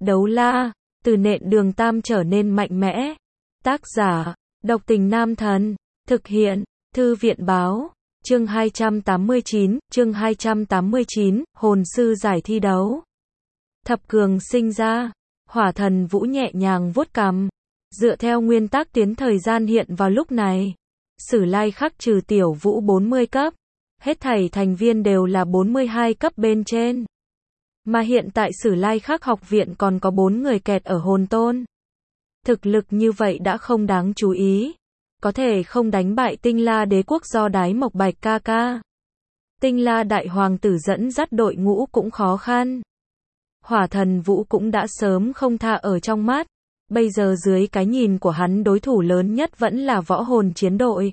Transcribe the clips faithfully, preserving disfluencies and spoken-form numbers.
Đấu la, từ nện đường tam trở nên mạnh mẽ. Tác giả, độc tình nam thần. Thực hiện, thư viện báo. Chương hai trăm tám mươi chín, chương hai trăm tám mươi chín, hồn sư giải thi đấu. Thập cường sinh ra, hỏa thần Vũ nhẹ nhàng vuốt cằm. Dựa theo nguyên tắc tiến thời gian hiện vào lúc này. Sử lai khắc trừ tiểu Vũ bốn mươi cấp. Hết thảy thành viên đều là bốn mươi hai cấp bên trên. Mà hiện tại Sử lai khắc học viện còn có bốn người kẹt ở hồn tôn. Thực lực như vậy đã không đáng chú ý. Có thể không đánh bại Tinh La đế quốc do Đái Mộc Bạch ca ca. Tinh La đại hoàng tử dẫn dắt đội ngũ cũng khó khăn. Hỏa thần Vũ cũng đã sớm không tha ở trong mắt. Bây giờ dưới cái nhìn của hắn đối thủ lớn nhất vẫn là võ hồn chiến đội.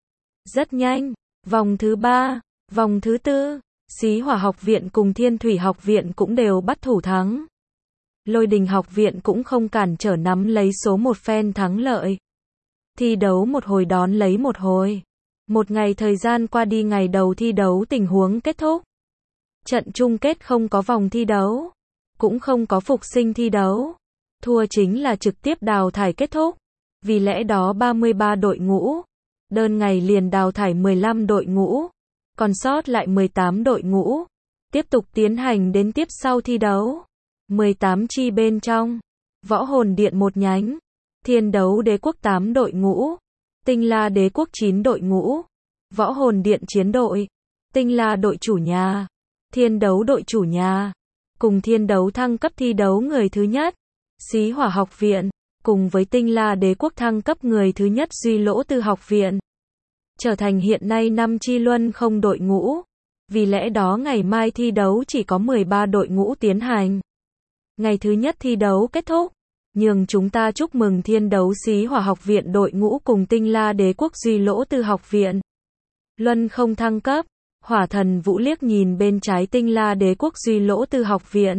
Rất nhanh, vòng thứ ba, vòng thứ tư, Xí Hỏa học viện cùng Thiên Thủy học viện cũng đều bắt thủ thắng. Lôi Đình học viện cũng không cản trở nắm lấy số một phen thắng lợi. Thi đấu một hồi đón lấy một hồi. Một ngày thời gian qua đi, ngày đầu thi đấu tình huống kết thúc. Trận chung kết không có vòng thi đấu, cũng không có phục sinh thi đấu. Thua chính là trực tiếp đào thải kết thúc. Vì lẽ đó ba mươi ba đội ngũ, đơn ngày liền đào thải mười lăm đội ngũ, còn sót lại mười tám đội ngũ. Tiếp tục tiến hành đến tiếp sau thi đấu. mười tám chi bên trong, Võ Hồn Điện một nhánh, Thiên Đấu Đế quốc tám đội ngũ, Tinh La Đế quốc chín đội ngũ, Võ Hồn Điện chiến đội, Tinh La đội chủ nhà, Thiên Đấu đội chủ nhà, cùng Thiên Đấu thăng cấp thi đấu người thứ nhất, Xí Hỏa học viện, cùng với Tinh La Đế quốc thăng cấp người thứ nhất Duy Lỗ Tư học viện, trở thành hiện nay năm chi luân không đội ngũ. Vì lẽ đó ngày mai thi đấu chỉ có mười ba đội ngũ tiến hành. Ngày thứ nhất thi đấu kết thúc, nhường chúng ta chúc mừng Thiên Đấu Xí Hỏa học viện đội ngũ cùng Tinh La Đế quốc Duy Lỗ Tư học viện. Luân không thăng cấp, hỏa thần Vũ liếc nhìn bên trái Tinh La Đế quốc Duy Lỗ Tư học viện.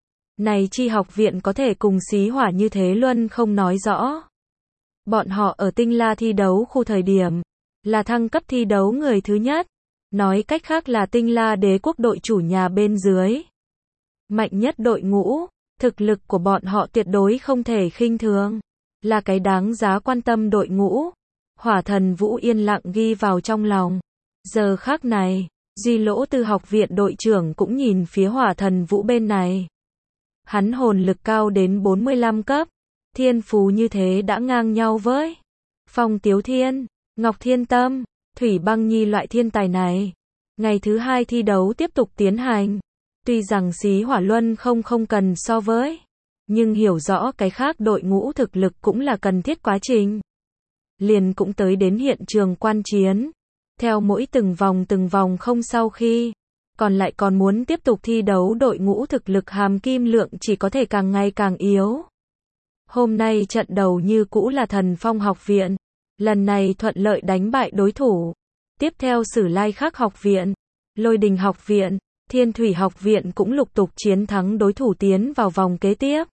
Này chi học viện có thể cùng Xí Hỏa như thế luân không nói rõ. Bọn họ ở Tinh La thi đấu khu thời điểm, là thăng cấp thi đấu người thứ nhất. Nói cách khác là Tinh La Đế quốc đội chủ nhà bên dưới. Mạnh nhất đội ngũ. Thực lực của bọn họ tuyệt đối không thể khinh thường, là cái đáng giá quan tâm đội ngũ. Hỏa thần Vũ yên lặng ghi vào trong lòng. Giờ khắc này, Duy Lỗ Tư học viện đội trưởng cũng nhìn phía hỏa thần Vũ bên này. Hắn hồn lực cao đến bốn mươi lăm cấp, thiên phú như thế đã ngang nhau với Phong Tiếu Thiên, Ngọc Thiên Tâm, Thủy Băng Nhi loại thiên tài này. Ngày thứ hai thi đấu tiếp tục tiến hành. Tuy rằng Xí Hỏa luân không không cần so với, nhưng hiểu rõ cái khác đội ngũ thực lực cũng là cần thiết quá trình. Liền cũng tới đến hiện trường quan chiến. Theo mỗi từng vòng từng vòng không sau khi, còn lại còn muốn tiếp tục thi đấu đội ngũ thực lực hàm kim lượng chỉ có thể càng ngày càng yếu. Hôm nay trận đầu như cũ là Thần Phong học viện. Lần này thuận lợi đánh bại đối thủ. Tiếp theo Sử Lai Khắc học viện, Lôi Đình học viện, Thiên Thủy học viện cũng lục tục chiến thắng đối thủ tiến vào vòng kế tiếp.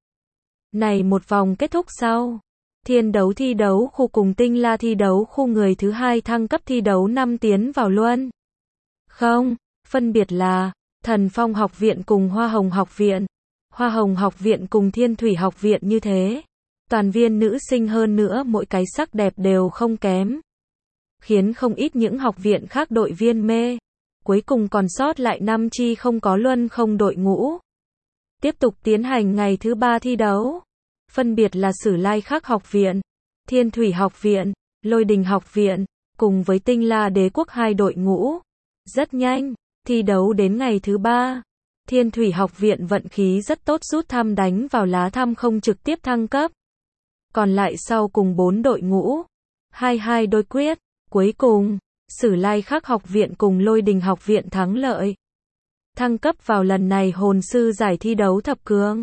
Này một vòng kết thúc sau, Thiên Đấu thi đấu khu cùng Tinh La thi đấu khu người thứ hai thăng cấp thi đấu năm tiến vào luân không, phân biệt là Thần Phong học viện cùng Hoa Hồng học viện, Hoa Hồng học viện cùng Thiên Thủy học viện như thế. Toàn viên nữ sinh hơn nữa mỗi cái sắc đẹp đều không kém, khiến không ít những học viện khác đội viên mê. Cuối cùng còn sót lại năm chi không có luân không đội ngũ. Tiếp tục tiến hành ngày thứ ba thi đấu. Phân biệt là Sử Lai Khắc học viện, Thiên Thủy học viện, Lôi Đình học viện, cùng với Tinh La Đế quốc hai đội ngũ. Rất nhanh, thi đấu đến ngày thứ ba. Thiên Thủy học viện vận khí rất tốt, rút thăm đánh vào lá thăm không trực tiếp thăng cấp. Còn lại sau cùng bốn đội ngũ, hai hai đôi quyết. Cuối cùng, Sử Lai Khắc học viện cùng Lôi Đình học viện thắng lợi. Thăng cấp vào lần này hồn sư giải thi đấu thập cường.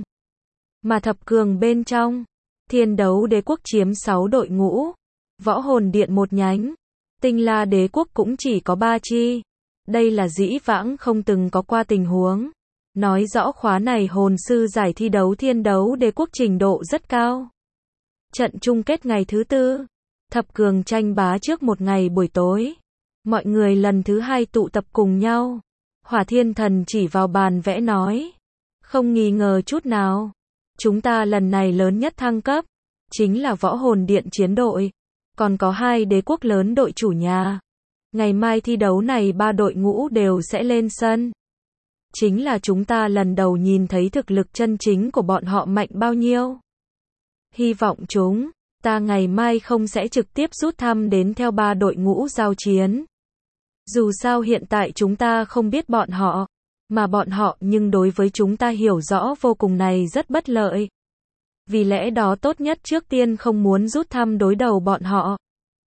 Mà thập cường bên trong, Thiên Đấu Đế quốc chiếm sáu đội ngũ, Võ Hồn Điện một nhánh, Tinh La Đế quốc cũng chỉ có ba chi. Đây là dĩ vãng không từng có qua tình huống. Nói rõ khóa này hồn sư giải thi đấu Thiên Đấu Đế quốc trình độ rất cao. Trận chung kết ngày thứ tư, thập cường tranh bá trước một ngày buổi tối. Mọi người lần thứ hai tụ tập cùng nhau. Hỏa Thiên Thần chỉ vào bàn vẽ nói. Không nghi ngờ chút nào. Chúng ta lần này lớn nhất thăng cấp, chính là võ hồn điện chiến đội. Còn có hai đế quốc lớn đội chủ nhà. Ngày mai thi đấu này ba đội ngũ đều sẽ lên sân. Chính là chúng ta lần đầu nhìn thấy thực lực chân chính của bọn họ mạnh bao nhiêu. Hy vọng chúng ta ngày mai không sẽ trực tiếp rút thăm đến theo ba đội ngũ giao chiến. Dù sao hiện tại chúng ta không biết bọn họ, mà bọn họ nhưng đối với chúng ta hiểu rõ vô cùng này rất bất lợi. Vì lẽ đó tốt nhất trước tiên không muốn rút thăm đối đầu bọn họ.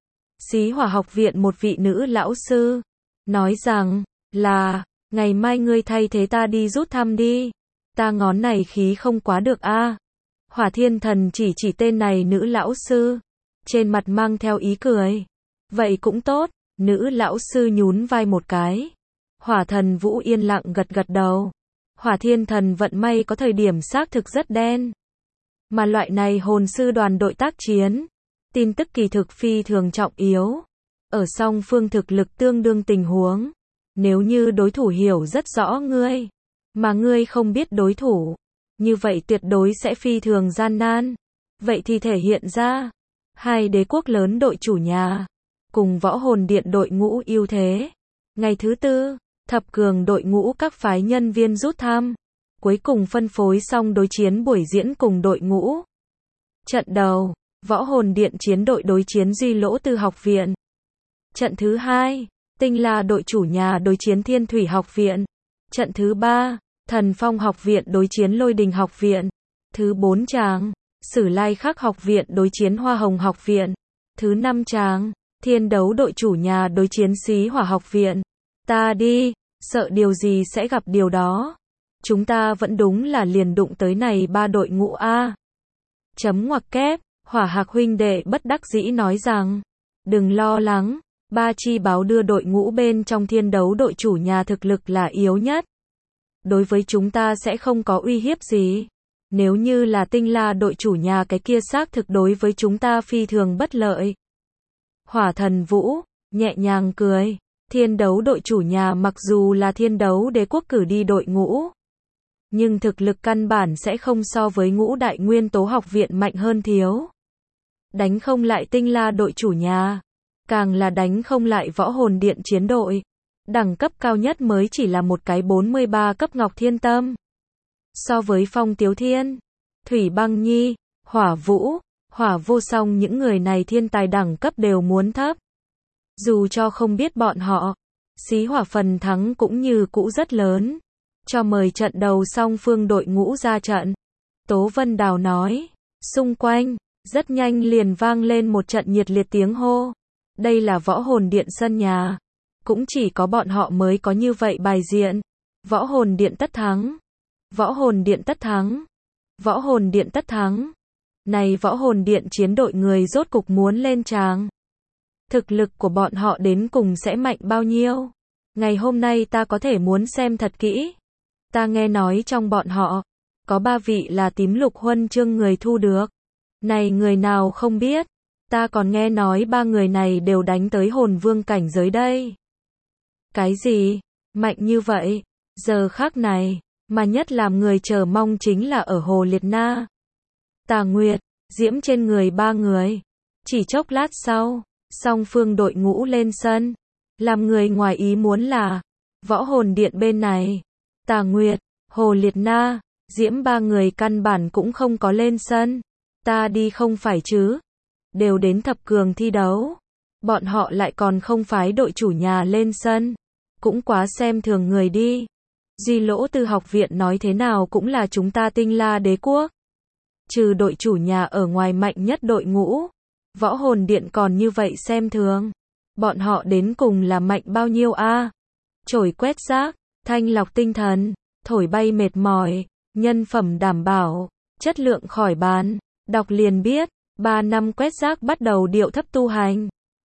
Xí Hỏa học viện một vị nữ lão sư nói rằng là ngày mai ngươi thay thế ta đi rút thăm đi. Ta ngón này khí không quá được a. À. Hỏa Thiên Thần chỉ chỉ tên này nữ lão sư, trên mặt mang theo ý cười. Vậy cũng tốt, nữ lão sư nhún vai một cái. Hỏa Thần Vũ yên lặng gật gật đầu. Hỏa Thiên Thần vận may có thời điểm xác thực rất đen. Mà loại này hồn sư đoàn đội tác chiến, tin tức kỳ thực phi thường trọng yếu. Ở song phương thực lực tương đương tình huống, nếu như đối thủ hiểu rất rõ ngươi, mà ngươi không biết đối thủ, như vậy tuyệt đối sẽ phi thường gian nan. Vậy thì thể hiện ra, hai đế quốc lớn đội chủ nhà, cùng võ hồn điện đội ngũ ưu thế. Ngày thứ tư, thập cường đội ngũ các phái nhân viên rút thăm, cuối cùng phân phối xong đối chiến buổi diễn cùng đội ngũ. Trận đầu, võ hồn điện chiến đội đối chiến Duy Lỗ Tư học viện. Trận thứ hai, Tinh La đội chủ nhà đối chiến Thiên Thủy học viện. Trận thứ ba, Thần Phong học viện đối chiến Lôi Đình học viện. Thứ bốn tràng, Sử Lai Khắc học viện đối chiến Hoa Hồng học viện. Thứ năm tràng, Thiên Đấu đội chủ nhà đối chiến Xí Hỏa học viện. Ta đi, sợ điều gì sẽ gặp điều đó. Chúng ta vẫn đúng là liền đụng tới này ba đội ngũ A. Chấm ngoặc kép, Hỏa Hạc huynh đệ bất đắc dĩ nói rằng, đừng lo lắng, ba chi báo đưa đội ngũ bên trong Thiên Đấu đội chủ nhà thực lực là yếu nhất. Đối với chúng ta sẽ không có uy hiếp gì. Nếu như là Tinh La đội chủ nhà cái kia xác thực đối với chúng ta phi thường bất lợi. Hỏa Thần Vũ nhẹ nhàng cười. Thiên Đấu đội chủ nhà mặc dù là Thiên Đấu đế quốc cử đi đội ngũ, nhưng thực lực căn bản sẽ không so với ngũ đại nguyên tố học viện mạnh hơn thiếu. Đánh không lại Tinh La đội chủ nhà, càng là đánh không lại võ hồn điện chiến đội. Đẳng cấp cao nhất mới chỉ là một cái bốn mươi ba cấp Ngọc Thiên Tâm. So với Phong Tiếu Thiên, Thủy Băng Nhi, Hỏa Vũ, Hỏa Vô Song những người này thiên tài đẳng cấp đều muốn thấp. Dù cho không biết bọn họ, Xí Hỏa phần thắng cũng như cũ rất lớn. Cho mời trận đầu song phương đội ngũ ra trận. Tố Vân Đào nói. Xung quanh, rất nhanh liền vang lên một trận nhiệt liệt tiếng hô. Đây là võ hồn điện sân nhà. Cũng chỉ có bọn họ mới có như vậy bài diện. Võ hồn điện tất thắng. Võ hồn điện tất thắng. Võ hồn điện tất thắng. Này võ hồn điện chiến đội người rốt cục muốn lên tràng. Thực lực của bọn họ đến cùng sẽ mạnh bao nhiêu? Ngày hôm nay ta có thể muốn xem thật kỹ. Ta nghe nói trong bọn họ, có ba vị là tím lục huân chương người thu được. Này người nào không biết, ta còn nghe nói ba người này đều đánh tới hồn vương cảnh giới đây. Cái gì? Mạnh như vậy? Giờ khắc này, mà nhất làm người chờ mong chính là ở Hồ Liệt Na. Tà Nguyệt, Diễm trên người ba người. Chỉ chốc lát sau, song phương đội ngũ lên sân. Làm người ngoài ý muốn là, võ hồn điện bên này, Tà Nguyệt, Hồ Liệt Na, Diễm ba người căn bản cũng không có lên sân. Ta đi không phải chứ? Đều đến thập cường thi đấu. Bọn họ lại còn không phái đội chủ nhà lên sân. Cũng quá xem thường người đi. Duy Lỗ Tư học viện nói thế nào cũng là chúng ta Tinh La đế quốc. Trừ đội chủ nhà ở ngoài mạnh nhất đội ngũ. Võ hồn điện còn như vậy xem thường. Bọn họ đến cùng là mạnh bao nhiêu a? À? Chổi quét rác, thanh lọc tinh thần, thổi bay mệt mỏi, nhân phẩm đảm bảo, chất lượng khỏi bàn. Đọc liền biết, ba năm quét rác bắt đầu điệu thấp tu hành.